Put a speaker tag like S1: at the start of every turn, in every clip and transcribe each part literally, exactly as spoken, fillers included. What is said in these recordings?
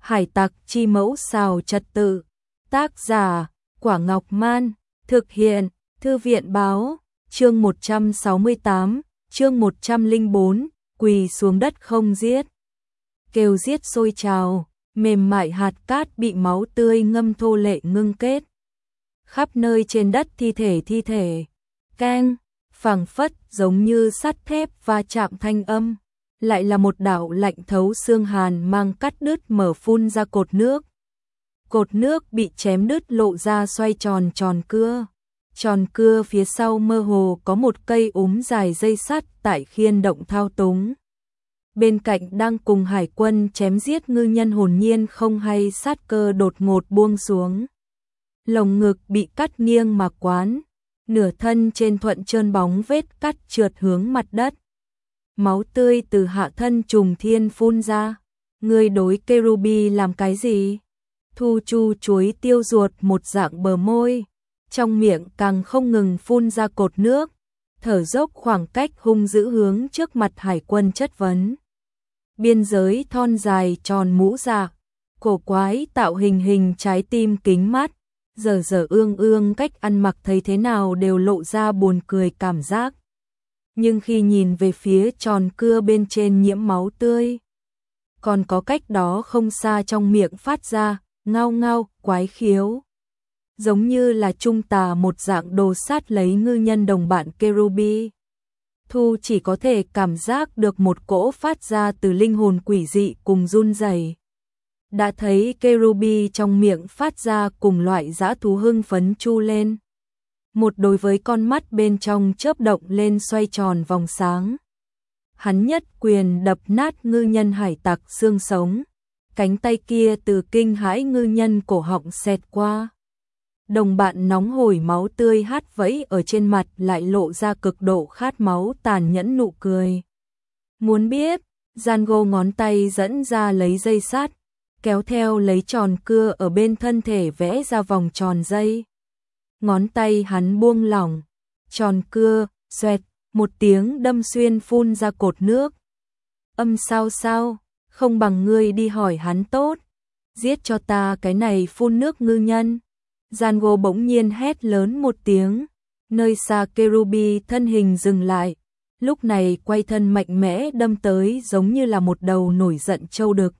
S1: Hải tặc chi mẫu xào trật tự. Tác giả, Quả Ngọc Man. Thực hiện, Thư viện báo. Chương một trăm sáu mươi tám, chương một trăm lẻ bốn, quỳ xuống đất không giết. Kêu giết sôi trào, mềm mại hạt cát bị máu tươi ngâm thô lệ ngưng kết. Khắp nơi trên đất thi thể thi thể. Keng, phảng phất giống như sắt thép va chạm thanh âm. Lại là một đạo lạnh thấu xương hàn mang cắt đứt mở phun ra cột nước. Cột nước bị chém đứt lộ ra xoay tròn tròn cưa. Tròn cưa phía sau mơ hồ có một cây úm dài dây sắt tại khiên động thao túng. Bên cạnh đang cùng hải quân chém giết ngư nhân hồn nhiên không hay sát cơ đột ngột buông xuống. Lồng ngực bị cắt nghiêng mà quán, nửa thân trên thuận trơn bóng vết cắt trượt hướng mặt đất. Máu tươi từ hạ thân trùng thiên phun ra. Ngươi đối Kerubi làm cái gì? Thu chu chuối tiêu ruột một dạng bờ môi, trong miệng càng không ngừng phun ra cột nước, thở dốc khoảng cách hung dữ hướng trước mặt hải quân chất vấn. Biên giới thon dài tròn mũ dạ, cổ quái tạo hình hình trái tim kính mắt, giờ giờ ương ương cách ăn mặc thấy thế nào đều lộ ra buồn cười cảm giác. Nhưng khi nhìn về phía tròn cưa bên trên nhiễm máu tươi, còn có cách đó không xa trong miệng phát ra, ngao ngao, quái khiếu. Giống như là trung tà một dạng đồ sát lấy ngư nhân đồng bạn Kerubi. Thu chỉ có thể cảm giác được một cỗ phát ra từ linh hồn quỷ dị cùng run rẩy. Đã thấy Kerubi trong miệng phát ra cùng loại dã thú hưng phấn chu lên. Một đối với con mắt bên trong chớp động lên xoay tròn vòng sáng. Hắn nhất quyền đập nát ngư nhân hải tặc xương sống. Cánh tay kia từ kinh hãi ngư nhân cổ họng xẹt qua. Đồng bạn nóng hổi máu tươi hát vẫy ở trên mặt lại lộ ra cực độ khát máu tàn nhẫn nụ cười. Muốn biết, Django ngón tay dẫn ra lấy dây sắt, kéo theo lấy tròn cưa ở bên thân thể vẽ ra vòng tròn dây. Ngón tay hắn buông lỏng, tròn cưa, xoẹt, một tiếng đâm xuyên phun ra cột nước. Âm sao sao, không bằng ngươi đi hỏi hắn tốt, giết cho ta cái này phun nước ngư nhân. Django bỗng nhiên hét lớn một tiếng, nơi xa Kerubi thân hình dừng lại, lúc này quay thân mạnh mẽ đâm tới giống như là một đầu nổi giận trâu đực.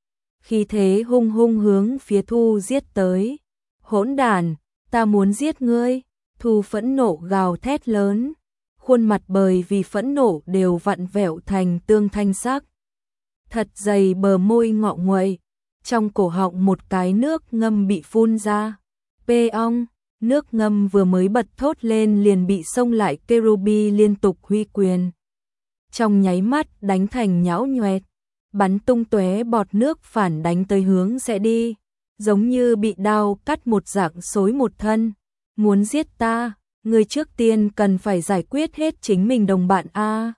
S1: Khi thế hung hung hướng phía Thu giết tới. Hỗn đản, ta muốn giết ngươi. Thu phẫn nộ gào thét lớn, khuôn mặt bởi vì phẫn nộ đều vặn vẹo thành tương thanh sắc. Thật dày bờ môi ngọ nguậy, trong cổ họng một cái nước ngâm bị phun ra. Pê ong, nước ngâm vừa mới bật thốt lên liền bị xông lại Kerubi liên tục huy quyền. Trong nháy mắt đánh thành nhão nhoẹt, bắn tung tóe bọt nước phản đánh tới hướng sẽ đi, giống như bị đao cắt một dạng xối một thân. Muốn giết ta, người trước tiên cần phải giải quyết hết chính mình đồng bạn a.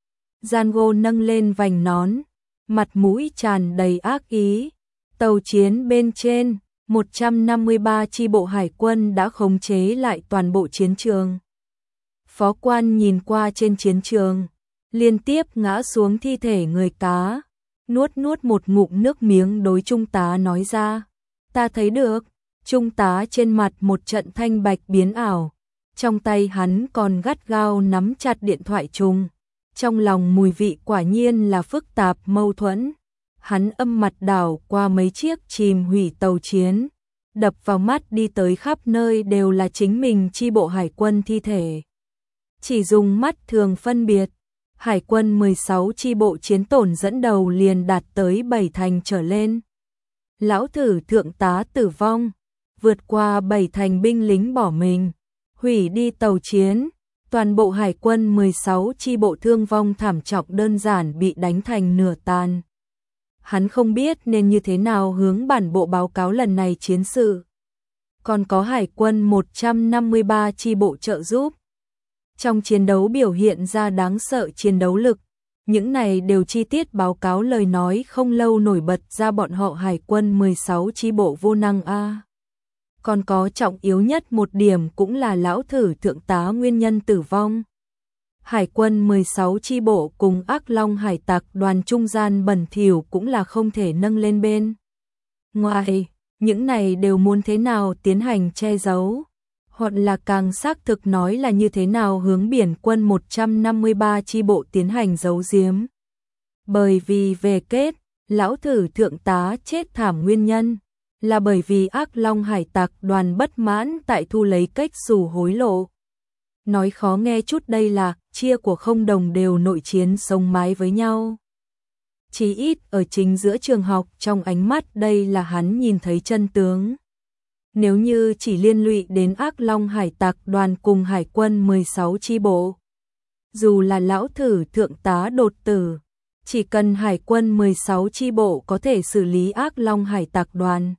S1: Django nâng lên vành nón, mặt mũi tràn đầy ác ý. Tàu chiến bên trên, một trăm năm mươi ba chi bộ hải quân đã khống chế lại toàn bộ chiến trường. Phó quan nhìn qua trên chiến trường, liên tiếp ngã xuống thi thể người cá, nuốt nuốt một ngụm nước miếng đối trung tá nói ra. Ta thấy được, trung tá trên mặt một trận thanh bạch biến ảo, trong tay hắn còn gắt gao nắm chặt điện thoại trùng. Trong lòng mùi vị quả nhiên là phức tạp mâu thuẫn. Hắn âm mặt đảo qua mấy chiếc chìm hủy tàu chiến, đập vào mắt đi tới khắp nơi đều là chính mình chi bộ hải quân thi thể. Chỉ dùng mắt thường phân biệt, hải quân mười sáu chi bộ chiến tổn dẫn đầu liền đạt tới bảy thành trở lên. Lão thử thượng tá tử vong, vượt qua bảy thành binh lính bỏ mình, hủy đi tàu chiến. Toàn bộ hải quân mười sáu chi bộ thương vong thảm trọng đơn giản bị đánh thành nửa tan. Hắn không biết nên như thế nào hướng bản bộ báo cáo lần này chiến sự. Còn có hải quân một trăm năm mươi ba chi bộ trợ giúp. Trong chiến đấu biểu hiện ra đáng sợ chiến đấu lực. Những này đều chi tiết báo cáo lời nói không lâu nổi bật ra bọn họ hải quân mười sáu chi bộ vô năng a. Còn có trọng yếu nhất một điểm cũng là lão thử thượng tá nguyên nhân tử vong. Hải quân mười sáu chi bộ cùng Ác Long hải tặc đoàn trung gian bẩn thỉu cũng là không thể nâng lên bên. ngoài, những này đều muốn thế nào tiến hành che giấu, hoặc là càng xác thực nói là như thế nào hướng biển quân một trăm năm mươi ba chi bộ tiến hành giấu giếm. Bởi vì về kết, lão thử thượng tá chết thảm nguyên nhân là bởi vì Ác Long hải tặc đoàn bất mãn tại thu lấy cách xù hối lộ. Nói khó nghe chút đây là chia của không đồng đều nội chiến sống mái với nhau. Chỉ ít ở chính giữa trường học trong ánh mắt đây là hắn nhìn thấy chân tướng. Nếu như chỉ liên lụy đến Ác Long hải tặc đoàn cùng hải quân mười sáu chi bộ, dù là lão thử thượng tá đột tử, chỉ cần hải quân mười sáu chi bộ có thể xử lý Ác Long hải tặc đoàn,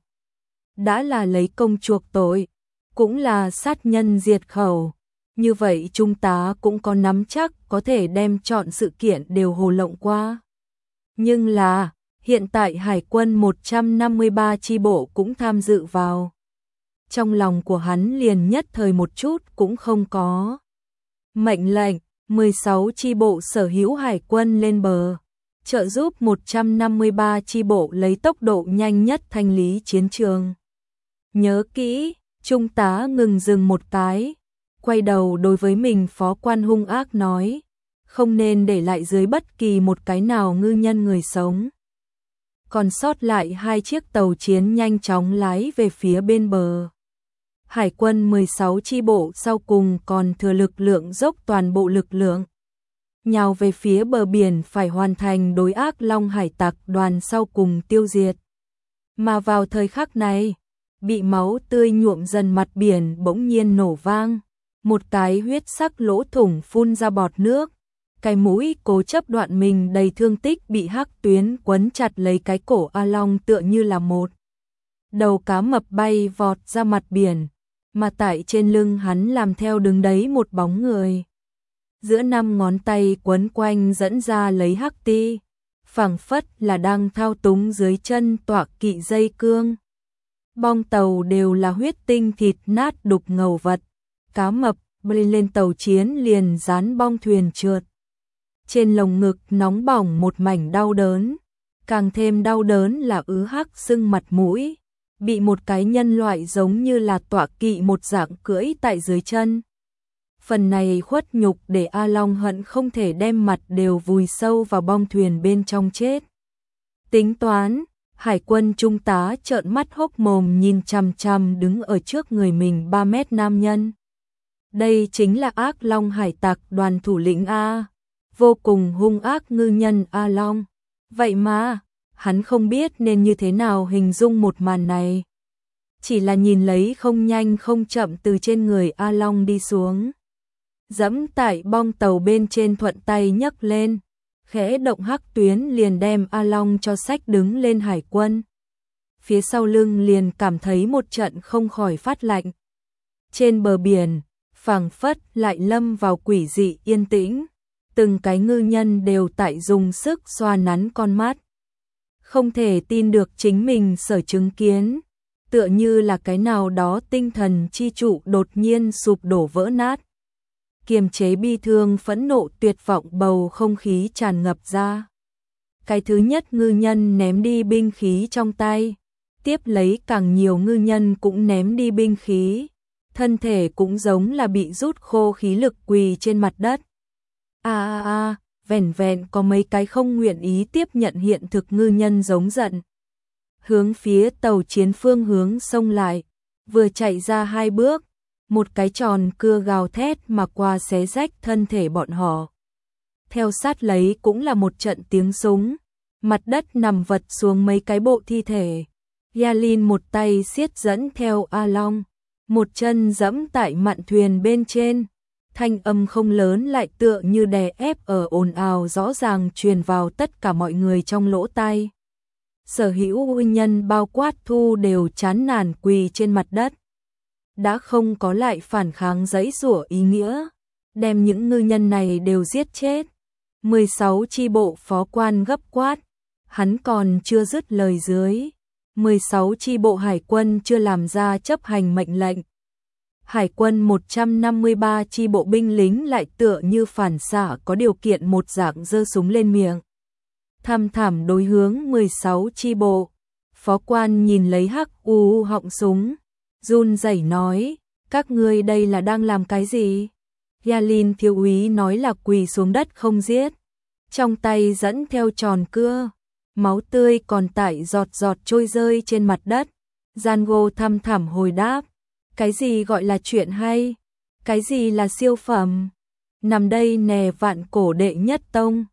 S1: đã là lấy công chuộc tội, cũng là sát nhân diệt khẩu. Như vậy trung tá cũng có nắm chắc có thể đem chọn sự kiện đều hồ lộng qua. Nhưng là, hiện tại hải quân một trăm năm mươi ba chi bộ cũng tham dự vào. Trong lòng của hắn liền nhất thời một chút cũng không có. Mệnh lệnh, mười sáu chi bộ sở hữu hải quân lên bờ, trợ giúp một trăm năm mươi ba chi bộ lấy tốc độ nhanh nhất thanh lý chiến trường. Nhớ kỹ, trung tá ngừng dừng một cái, quay đầu đối với mình phó quan hung ác nói, không nên để lại dưới bất kỳ một cái nào ngư nhân người sống. Còn sót lại hai chiếc tàu chiến nhanh chóng lái về phía bên bờ. Hải quân mười sáu chi bộ sau cùng còn thừa lực lượng dốc toàn bộ lực lượng, nhào về phía bờ biển phải hoàn thành đối Ác Long hải tặc đoàn sau cùng tiêu diệt. Mà vào thời khắc này, bị máu tươi nhuộm dần mặt biển bỗng nhiên nổ vang, một cái huyết sắc lỗ thủng phun ra bọt nước, cái mũi cố chấp đoạn mình đầy thương tích bị hắc tuyến quấn chặt lấy cái cổ A Long tựa như là một đầu cá mập bay vọt ra mặt biển, mà tại trên lưng hắn làm theo đứng đấy một bóng người. Giữa năm ngón tay quấn quanh dẫn ra lấy hắc ti, phảng phất là đang thao túng dưới chân tọa kỵ dây cương. Bong tàu đều là huyết tinh thịt nát đục ngầu vật, cá mập bay lên tàu chiến liền dán bong thuyền trượt. Trên lồng ngực nóng bỏng một mảnh đau đớn, càng thêm đau đớn là ứ hắc sưng mặt mũi, bị một cái nhân loại giống như là tọa kỵ một dạng cưỡi tại dưới chân. Phần này khuất nhục để A Long hận không thể đem mặt đều vùi sâu vào bong thuyền bên trong chết. Tính toán, hải quân trung tá trợn mắt hốc mồm nhìn chằm chằm đứng ở trước người mình ba mét nam nhân. Đây chính là Ác Long hải tặc đoàn thủ lĩnh A, vô cùng hung ác ngư nhân A Long. Vậy mà, hắn không biết nên như thế nào hình dung một màn này. Chỉ là nhìn lấy không nhanh không chậm từ trên người A Long đi xuống. Dẫm tại bong tàu bên trên thuận tay nhấc lên, khẽ động hắc tuyến liền đem A Long cho sách đứng lên hải quân. Phía sau lưng liền cảm thấy một trận không khỏi phát lạnh. Trên bờ biển, phảng phất lại lâm vào quỷ dị yên tĩnh, từng cái ngư nhân đều tại dùng sức xoa nắn con mắt. Không thể tin được chính mình sở chứng kiến, tựa như là cái nào đó tinh thần chi trụ đột nhiên sụp đổ vỡ nát. Kiềm chế bi thương phẫn nộ tuyệt vọng bầu không khí tràn ngập ra. Cái thứ nhất ngư nhân ném đi binh khí trong tay, tiếp lấy càng nhiều ngư nhân cũng ném đi binh khí, thân thể cũng giống là bị rút khô khí lực quỳ trên mặt đất. A a a, vẻn vẹn có mấy cái không nguyện ý tiếp nhận hiện thực ngư nhân giống giận. Hướng phía tàu chiến phương hướng xông lại, vừa chạy ra hai bước, một cái tròn cưa gào thét mà qua xé rách thân thể bọn họ. Theo sát lấy cũng là một trận tiếng súng, mặt đất nằm vật xuống mấy cái bộ thi thể. Yalin một tay siết dẫn theo A Long, một chân giẫm tại mạn thuyền bên trên. Thanh âm không lớn lại tựa như đè ép ở ồn ào rõ ràng truyền vào tất cả mọi người trong lỗ tai. Sở hữu huynh nhân bao quát thu đều chán nản quỳ trên mặt đất. Đã không có lại phản kháng giãy giụa ý nghĩa, đem những ngư nhân này đều giết chết. mười sáu chi bộ phó quan gấp quát, hắn còn chưa dứt lời dưới. mười sáu chi bộ hải quân chưa làm ra chấp hành mệnh lệnh. Hải quân một trăm năm mươi ba chi bộ binh lính lại tựa như phản xạ có điều kiện một dạng giơ súng lên miệng. Thăm thảm đối hướng mười sáu chi bộ. Phó quan nhìn lấy hắc u họng súng, run rẩy nói, các ngươi đây là đang làm cái gì? Yalin thiếu úy nói là quỳ xuống đất không giết, trong tay dẫn theo tròn cưa, máu tươi còn tại giọt giọt trôi rơi trên mặt đất. Django thăm thẳm hồi đáp, cái gì gọi là chuyện hay? Cái gì là siêu phẩm? Nằm đây nè, vạn cổ đệ nhất tông,